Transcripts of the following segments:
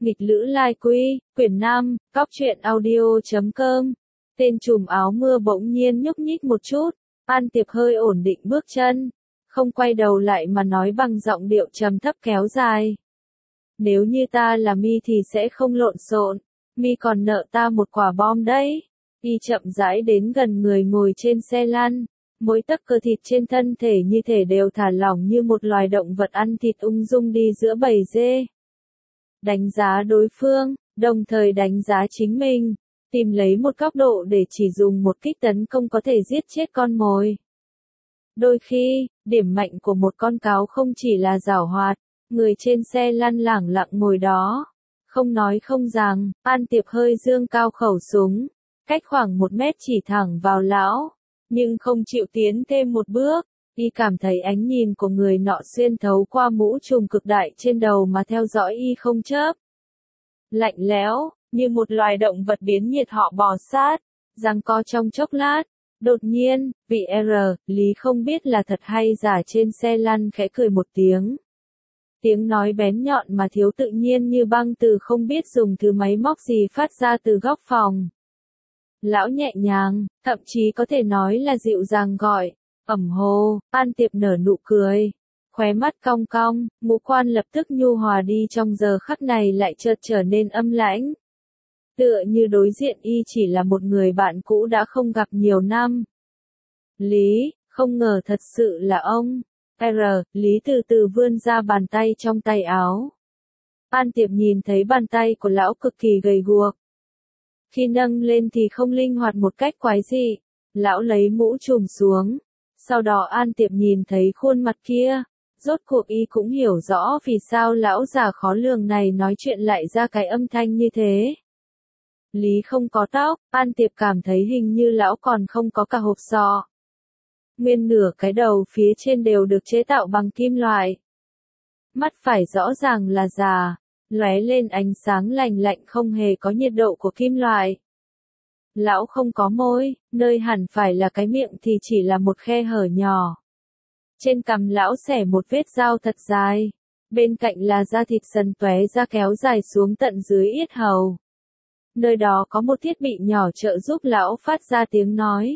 Nghịch Lữ Lai Quy, quyển 5, Cóc truyện audio.com. Tên trùm áo mưa bỗng nhiên nhúc nhích một chút, An Tiệp hơi ổn định bước chân, không quay đầu lại mà nói bằng giọng điệu trầm thấp kéo dài. Nếu như ta là Mi thì sẽ không lộn xộn, Mi còn nợ ta một quả bom đấy. Y chậm rãi đến gần người ngồi trên xe lăn, mỗi tấc cơ thịt trên thân thể như thể đều thả lỏng như một loài động vật ăn thịt ung dung đi giữa bầy dê. Đánh giá đối phương, đồng thời đánh giá chính mình, tìm lấy một góc độ để chỉ dùng một kích tấn công có thể giết chết con mồi. Đôi khi, điểm mạnh của một con cáo không chỉ là giảo hoạt, người trên xe lăn lẳng lặng ngồi đó, không nói không rằng, An Tiệp hơi dương cao khẩu súng, cách khoảng 1 mét chỉ thẳng vào lão, nhưng không chịu tiến thêm một bước. Y cảm thấy ánh nhìn của người nọ xuyên thấu qua mũ trùm cực đại trên đầu mà theo dõi y không chớp. Lạnh lẽo, như một loài động vật biến nhiệt họ bò sát, giằng co trong chốc lát. Đột nhiên, vị Lý không biết là thật hay giả trên xe lăn khẽ cười một tiếng. Tiếng nói bén nhọn mà thiếu tự nhiên như băng từ không biết dùng thứ máy móc gì phát ra từ góc phòng. Lão nhẹ nhàng, thậm chí có thể nói là dịu dàng gọi. Ẩm hồ, An Tiệp nở nụ cười, khóe mắt cong cong, ngũ quan lập tức nhu hòa đi trong giờ khắc này lại chợt trở nên âm lãnh. Tựa như đối diện y chỉ là một người bạn cũ đã không gặp nhiều năm. Lý, không ngờ thật sự là ông. Lý từ từ vươn ra bàn tay trong tay áo. An Tiệp nhìn thấy bàn tay của lão cực kỳ gầy guộc. Khi nâng lên thì không linh hoạt một cách quái dị. Lão lấy mũ trùm xuống. Sau đó An Tiệp nhìn thấy khuôn mặt kia, rốt cuộc y cũng hiểu rõ vì sao lão già khó lường này nói chuyện lại ra cái âm thanh như thế. Lý không có tóc, An Tiệp cảm thấy hình như lão còn không có cả hộp sọ. Nguyên nửa cái đầu phía trên đều được chế tạo bằng kim loại. Mắt phải rõ ràng là già, lóe lên ánh sáng lành lạnh không hề có nhiệt độ của kim loại. Lão không có môi, nơi hẳn phải là cái miệng thì chỉ là một khe hở nhỏ. Trên cằm lão xẻ một vết dao thật dài, bên cạnh là da thịt sần tóe ra kéo dài xuống tận dưới yết hầu. Nơi đó có một thiết bị nhỏ trợ giúp lão phát ra tiếng nói.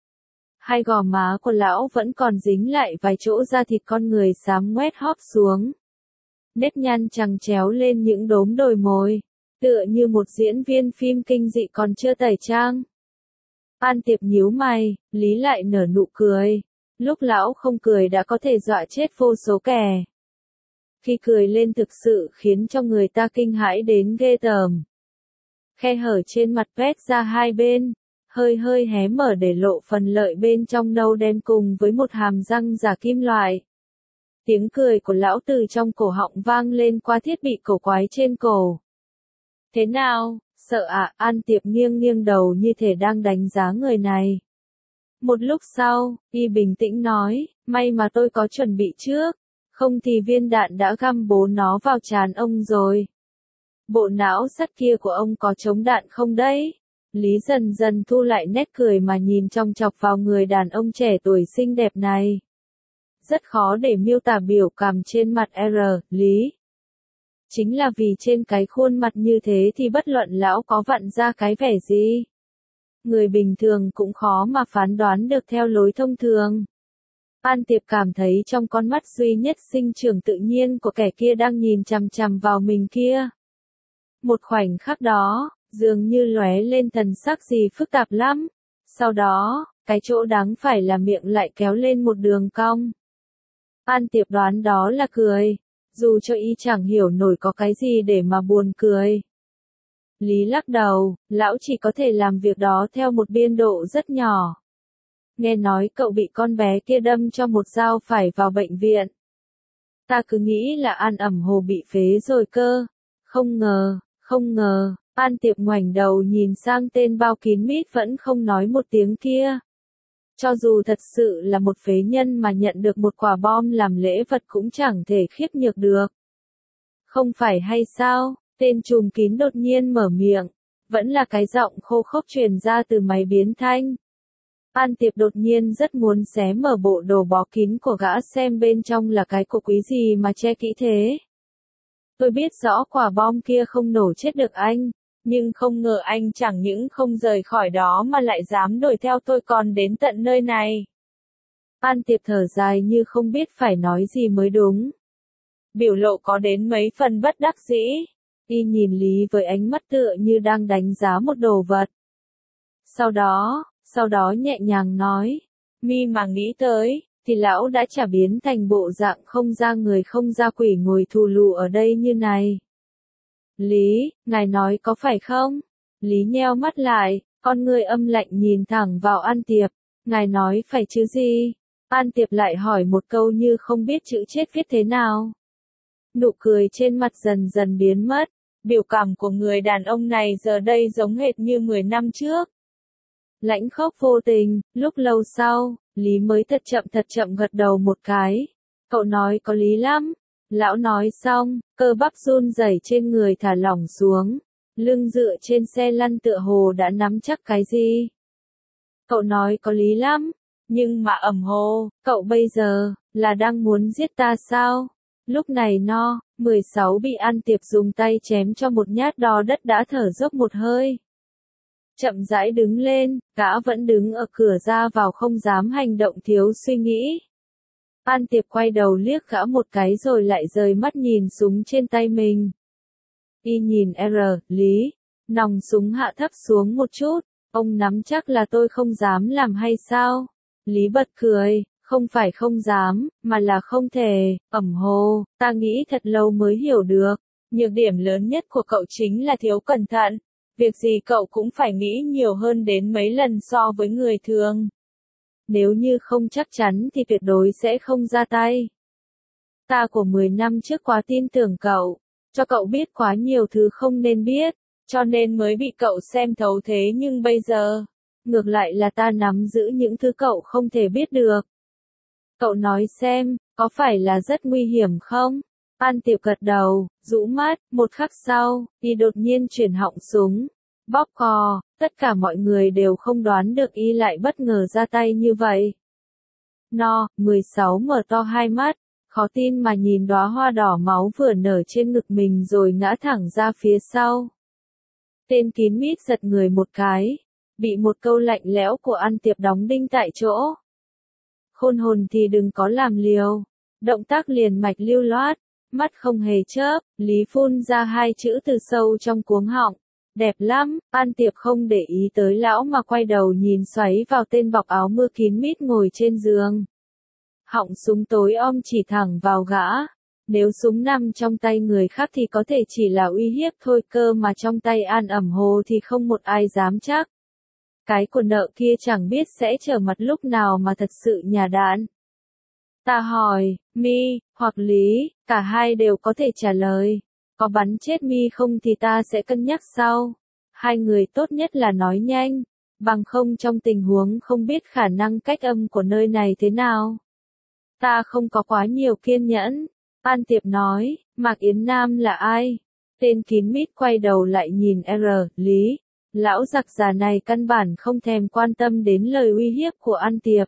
Hai gò má của lão vẫn còn dính lại vài chỗ da thịt con người xám ngoét hóp xuống. Nếp nhăn chằng chéo lên những đốm đồi mồi. Tựa như một diễn viên phim kinh dị còn chưa tẩy trang. An Tiệp nhíu mày, Lý lại nở nụ cười. Lúc lão không cười đã có thể dọa chết vô số kẻ. Khi cười lên thực sự khiến cho người ta kinh hãi đến ghê tởm. Khe hở trên mặt vét ra hai bên, hơi hé mở để lộ phần lợi bên trong nâu đen cùng với một hàm răng giả kim loại. Tiếng cười của lão từ trong cổ họng vang lên qua thiết bị cổ quái trên cổ. Thế nào, sợ à? An Tiệp nghiêng đầu như thể đang đánh giá người này. Một lúc sau, y bình tĩnh nói, may mà tôi có chuẩn bị trước, không thì viên đạn đã găm bố nó vào trán ông rồi. Bộ não sắt kia của ông có chống đạn không đấy? Lý dần dần thu lại nét cười mà nhìn chòng chọc vào người đàn ông trẻ tuổi xinh đẹp này. Rất khó để miêu tả biểu cảm trên mặt Lý. Chính là vì trên cái khuôn mặt như thế thì bất luận lão có vặn ra cái vẻ gì. Người bình thường cũng khó mà phán đoán được theo lối thông thường. An Tiệp cảm thấy trong con mắt duy nhất sinh trưởng tự nhiên của kẻ kia đang nhìn chằm chằm vào mình kia. Một khoảnh khắc đó, dường như lóe lên thần sắc gì phức tạp lắm. Sau đó, cái chỗ đáng phải là miệng lại kéo lên một đường cong. An Tiệp đoán đó là cười. Dù cho y chẳng hiểu nổi có cái gì để mà buồn cười. Lý lắc đầu, lão chỉ có thể làm việc đó theo một biên độ rất nhỏ. Nghe nói cậu bị con bé kia đâm cho một dao phải vào bệnh viện. Ta cứ nghĩ là An Ẩm Hồ bị phế rồi cơ. Không ngờ, An Tiệp ngoảnh đầu nhìn sang tên bao kín mít vẫn không nói một tiếng kia. Cho dù thật sự là một phế nhân mà nhận được một quả bom làm lễ vật cũng chẳng thể khiếp nhược được. Không phải hay sao? Tên trùm kín đột nhiên mở miệng. Vẫn là cái giọng khô khốc truyền ra từ máy biến thanh. An Tiệp đột nhiên rất muốn xé mở bộ đồ bó kín của gã xem bên trong là cái của quý gì mà che kỹ thế. Tôi biết rõ quả bom kia không nổ chết được anh, nhưng không ngờ anh chẳng những không rời khỏi đó mà lại dám đuổi theo tôi còn đến tận nơi này. An Tiệp thở dài như không biết phải nói gì mới đúng. Biểu lộ có đến mấy phần bất đắc dĩ. Y nhìn Lý với ánh mắt tựa như đang đánh giá một đồ vật. Sau đó nhẹ nhàng nói, mi mà nghĩ tới, thì lão đã chả biến thành bộ dạng không ra người không ra quỷ ngồi thù lù ở đây như này. Lý, ngài nói có phải không? Lý nheo mắt lại, con người âm lạnh nhìn thẳng vào An Tiệp, ngài nói phải chứ gì? An Tiệp lại hỏi một câu như không biết chữ chết viết thế nào. Nụ cười trên mặt dần dần biến mất, biểu cảm của người đàn ông này giờ đây giống hệt như 10 năm trước. Lãnh khốc vô tình, lúc lâu sau, Lý mới thật chậm gật đầu một cái. Cậu nói có lý lắm. Lão nói xong, cơ bắp run rẩy trên người thả lỏng xuống. Lưng dựa trên xe lăn tựa hồ đã nắm chắc cái gì. Cậu nói có lý lắm. Nhưng mà ẩm hồ, cậu bây giờ, là đang muốn giết ta sao? Lúc này 16 bị An Tiệp dùng tay chém cho một nhát đo đất đã thở dốc một hơi. Chậm rãi đứng lên, gã vẫn đứng ở cửa ra vào không dám hành động thiếu suy nghĩ. An Tiệp quay đầu liếc gã một cái rồi lại rời mắt nhìn súng trên tay mình. Y nhìn Lý, nòng súng hạ thấp xuống một chút, ông nắm chắc là tôi không dám làm hay sao? Lý bật cười, không phải không dám, mà là không thể, ẩm hồ, ta nghĩ thật lâu mới hiểu được. Nhược điểm lớn nhất của cậu chính là thiếu cẩn thận. Việc gì cậu cũng phải nghĩ nhiều hơn đến mấy lần so với người thường. Nếu như không chắc chắn thì tuyệt đối sẽ không ra tay. Ta của 10 năm trước quá tin tưởng cậu, cho cậu biết quá nhiều thứ không nên biết, cho nên mới bị cậu xem thấu thế nhưng bây giờ, ngược lại là ta nắm giữ những thứ cậu không thể biết được. Cậu nói xem, có phải là rất nguy hiểm không? An Tiệp gật đầu, rũ mắt, một khắc sau, y đột nhiên chuyển họng súng, bóp cò, tất cả mọi người đều không đoán được y lại bất ngờ ra tay như vậy. 16 mở to hai mắt, khó tin mà nhìn đóa hoa đỏ máu vừa nở trên ngực mình rồi ngã thẳng ra phía sau. Tên kín mít giật người một cái, bị một câu lạnh lẽo của An Tiệp đóng đinh tại chỗ. Khôn hồn thì đừng có làm liều, động tác liền mạch lưu loát, mắt không hề chớp, Lý phun ra hai chữ từ sâu trong cuống họng. Đẹp lắm, An Tiệp không để ý tới lão mà quay đầu nhìn xoáy vào tên bọc áo mưa kín mít ngồi trên giường. Họng súng tối om chỉ thẳng vào gã. Nếu súng nằm trong tay người khác thì có thể chỉ là uy hiếp thôi cơ mà trong tay An ẩm hồ thì không một ai dám chắc. Cái của nợ kia chẳng biết sẽ trở mặt lúc nào mà thật sự nhả đạn. Ta hỏi, Mi, hoặc Lý, cả hai đều có thể trả lời. Có bắn chết Mi không thì ta sẽ cân nhắc sau. Hai người tốt nhất là nói nhanh, bằng không trong tình huống không biết khả năng cách âm của nơi này thế nào. Ta không có quá nhiều kiên nhẫn. An Tiệp nói, Mạc Yến Nam là ai? Tên kín mít quay đầu lại nhìn Lý. Lão giặc già này căn bản không thèm quan tâm đến lời uy hiếp của An Tiệp.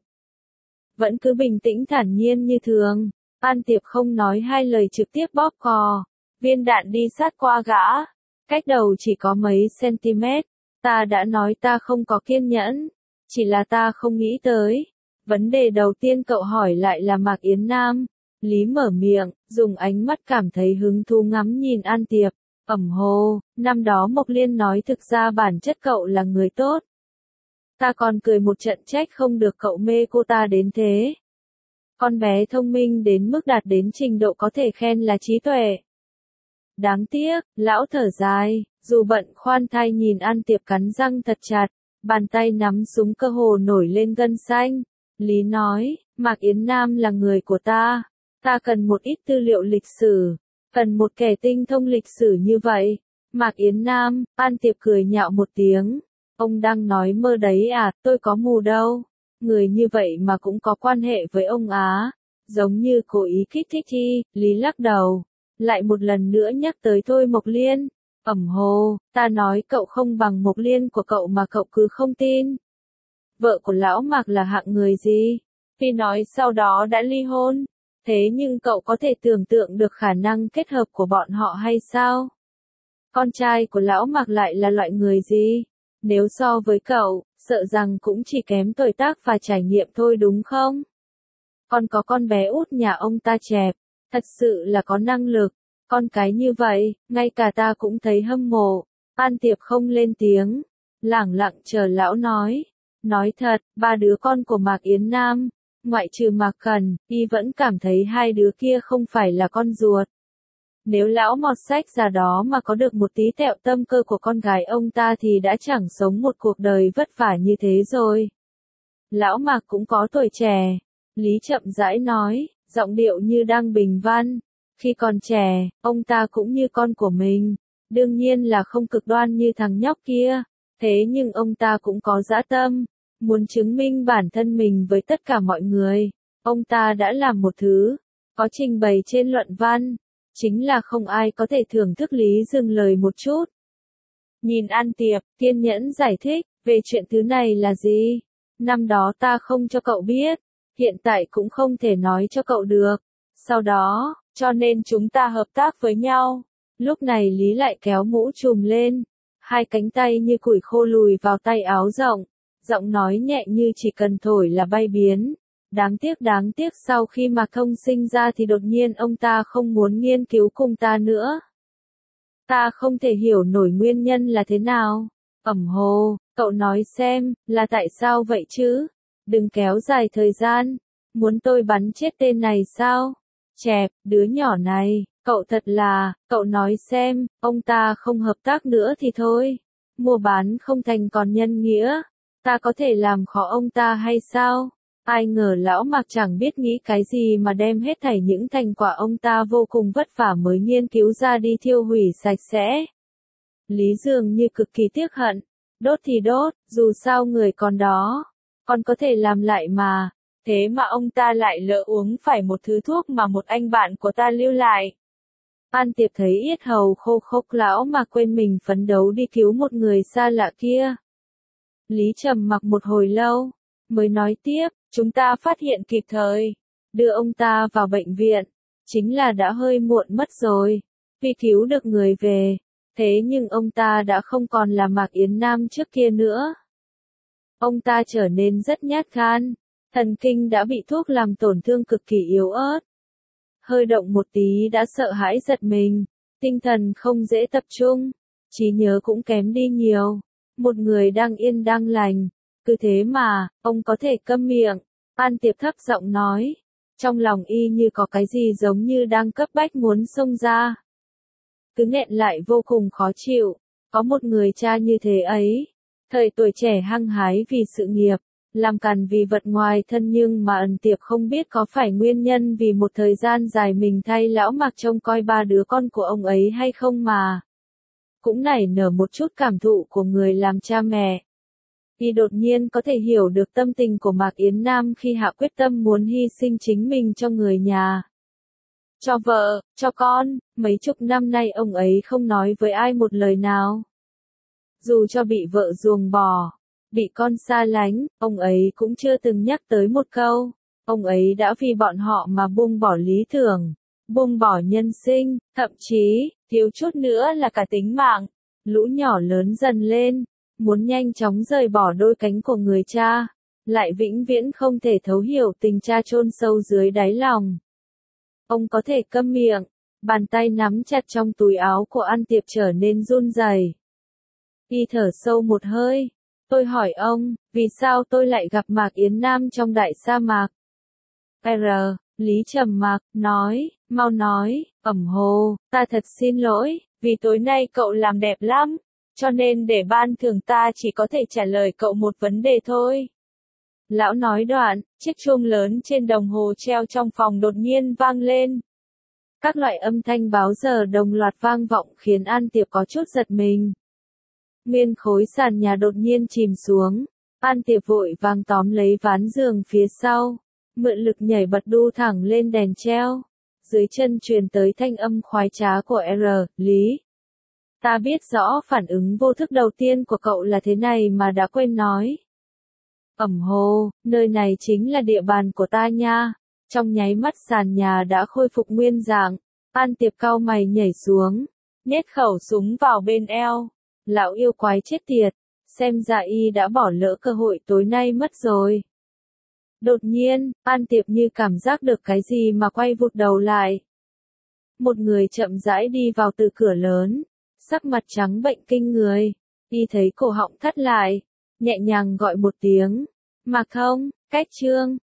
Vẫn cứ bình tĩnh thản nhiên như thường. An Tiệp không nói hai lời trực tiếp bóp cò. Viên đạn đi sát qua gã. Cách đầu chỉ có mấy cm. Ta đã nói ta không có kiên nhẫn. Chỉ là ta không nghĩ tới. Vấn đề đầu tiên cậu hỏi lại là Mạc Yến Nam. Lý mở miệng, dùng ánh mắt cảm thấy hứng thú ngắm nhìn An Tiệp. Ẩm hồ, năm đó Mộc Liên nói thực ra bản chất cậu là người tốt. Ta còn cười một trận trách không được cậu mê cô ta đến thế. Con bé thông minh đến mức đạt đến trình độ có thể khen là trí tuệ. Đáng tiếc, lão thở dài, dù bận khoan thai nhìn An Tiệp cắn răng thật chặt, bàn tay nắm súng cơ hồ nổi lên gân xanh. Lý nói, Mạc Yến Nam là người của ta. Ta cần một ít tư liệu lịch sử. Cần một kẻ tinh thông lịch sử như vậy. Mạc Yến Nam, An Tiệp cười nhạo một tiếng. Ông đang nói mơ đấy à, tôi có mù đâu. Người như vậy mà cũng có quan hệ với ông á. Giống như cố ý kích thích chi, Lý lắc đầu. Lại một lần nữa nhắc tới Thôi Mộc Liên. Ẩm hồ, ta nói cậu không bằng Mộc Liên của cậu mà cậu cứ không tin. Vợ của lão Mạc là hạng người gì? Phi nói sau đó đã ly hôn. Thế nhưng cậu có thể tưởng tượng được khả năng kết hợp của bọn họ hay sao? Con trai của lão Mạc lại là loại người gì? Nếu so với cậu, sợ rằng cũng chỉ kém tuổi tác và trải nghiệm thôi đúng không? Còn có con bé út nhà ông ta chẹp, thật sự là có năng lực. Con cái như vậy, ngay cả ta cũng thấy hâm mộ. An Tiệp không lên tiếng, lẳng lặng chờ lão nói. Nói thật, ba đứa con của Mạc Yến Nam, ngoại trừ Mạc Cần, y vẫn cảm thấy hai đứa kia không phải là con ruột. Nếu lão mọt sách ra đó mà có được một tí tẹo tâm cơ của con gái ông ta thì đã chẳng sống một cuộc đời vất vả như thế rồi. Lão Mạc cũng có tuổi trẻ. Lý chậm rãi nói, giọng điệu như đang bình văn. Khi còn trẻ, ông ta cũng như con của mình. Đương nhiên là không cực đoan như thằng nhóc kia. Thế nhưng ông ta cũng có dã tâm. Muốn chứng minh bản thân mình với tất cả mọi người. Ông ta đã làm một thứ. Có trình bày trên luận văn. Chính là không ai có thể thưởng thức Lý dừng lời một chút. Nhìn An Tiệp, kiên nhẫn giải thích, về chuyện thứ này là gì? Năm đó ta không cho cậu biết. Hiện tại cũng không thể nói cho cậu được. Sau đó, cho nên chúng ta hợp tác với nhau. Lúc này Lý lại kéo mũ trùm lên. Hai cánh tay như củi khô lùi vào tay áo rộng. Giọng nói nhẹ như chỉ cần thổi là bay biến. Đáng tiếc sau khi Mạc Thông sinh ra thì đột nhiên ông ta không muốn nghiên cứu cùng ta nữa. Ta không thể hiểu nổi nguyên nhân là thế nào. Ẩm hồ, cậu nói xem, là tại sao vậy chứ? Đừng kéo dài thời gian. Muốn tôi bắn chết tên này sao? Chẹp, đứa nhỏ này, cậu thật là, cậu nói xem, ông ta không hợp tác nữa thì thôi. Mua bán không thành còn nhân nghĩa. Ta có thể làm khó ông ta hay sao? Ai ngờ lão Mạc chẳng biết nghĩ cái gì mà đem hết thảy những thành quả ông ta vô cùng vất vả mới nghiên cứu ra đi thiêu hủy sạch sẽ. Lý dường như cực kỳ tiếc hận. Đốt thì đốt, dù sao người còn đó. Còn có thể làm lại mà. Thế mà ông ta lại lỡ uống phải một thứ thuốc mà một anh bạn của ta lưu lại. An Tiệp thấy yết hầu khô khốc lão mà quên mình phấn đấu đi cứu một người xa lạ kia. Lý trầm mặc một hồi lâu, mới nói tiếp, chúng ta phát hiện kịp thời, đưa ông ta vào bệnh viện, chính là đã hơi muộn mất rồi, vì cứu được người về, thế nhưng ông ta đã không còn là Mạc Yến Nam trước kia nữa. Ông ta trở nên rất nhát gan, thần kinh đã bị thuốc làm tổn thương cực kỳ yếu ớt. Hơi động một tí đã sợ hãi giật mình, tinh thần không dễ tập trung, trí nhớ cũng kém đi nhiều. Một người đang yên đang lành, cứ thế mà, ông có thể câm miệng. An Tiệp thấp giọng nói, trong lòng y như có cái gì giống như đang cấp bách muốn xông ra. Cứ nghẹn lại vô cùng khó chịu, có một người cha như thế ấy, thời tuổi trẻ hăng hái vì sự nghiệp, làm càn vì vật ngoài thân nhưng mà An Tiệp không biết có phải nguyên nhân vì một thời gian dài mình thay lão Mạc trông coi ba đứa con của ông ấy hay không mà. Cũng nảy nở một chút cảm thụ của người làm cha mẹ. Y đột nhiên có thể hiểu được tâm tình của Mạc Yến Nam khi hạ quyết tâm muốn hy sinh chính mình cho người nhà. Cho vợ, cho con, mấy chục năm nay ông ấy không nói với ai một lời nào. Dù cho bị vợ ruồng bỏ, bị con xa lánh, ông ấy cũng chưa từng nhắc tới một câu. Ông ấy đã vì bọn họ mà buông bỏ lý tưởng, buông bỏ nhân sinh, thậm chí, thiếu chút nữa là cả tính mạng. Lũ nhỏ lớn dần lên, muốn nhanh chóng rời bỏ đôi cánh của người cha, lại vĩnh viễn không thể thấu hiểu tình cha chôn sâu dưới đáy lòng. Ông có thể câm miệng, bàn tay nắm chặt trong túi áo của An Tiệp trở nên run rẩy. Y thở sâu một hơi, tôi hỏi ông, vì sao tôi lại gặp Mạc Yến Nam trong đại sa mạc? Lý trầm mặc, nói, mau nói, Ẩm hồ, ta thật xin lỗi, vì tối nay cậu làm đẹp lắm, cho nên để ban thưởng ta chỉ có thể trả lời cậu một vấn đề thôi. Lão nói đoạn, chiếc chuông lớn trên đồng hồ treo trong phòng đột nhiên vang lên. Các loại âm thanh báo giờ đồng loạt vang vọng khiến An Tiệp có chút giật mình. Nguyên khối sàn nhà đột nhiên chìm xuống, An Tiệp vội vàng tóm lấy ván giường phía sau, mượn lực nhảy bật đu thẳng lên đèn treo. Dưới chân truyền tới thanh âm khoái trá của Lý. Ta biết rõ phản ứng vô thức đầu tiên của cậu là thế này mà đã quên nói. Ẩm hồ, nơi này chính là địa bàn của ta nha. Trong nháy mắt sàn nhà đã khôi phục nguyên dạng, An Tiệp cau mày nhảy xuống, nhét khẩu súng vào bên eo. Lão yêu quái chết tiệt, xem ra y đã bỏ lỡ cơ hội tối nay mất rồi. Đột nhiên, An Tiệp như cảm giác được cái gì mà quay vụt đầu lại. Một người chậm rãi đi vào từ cửa lớn, sắc mặt trắng bệnh kinh người. Y thấy cổ họng thắt lại, nhẹ nhàng gọi một tiếng. Mạc Thông, Cách Trương,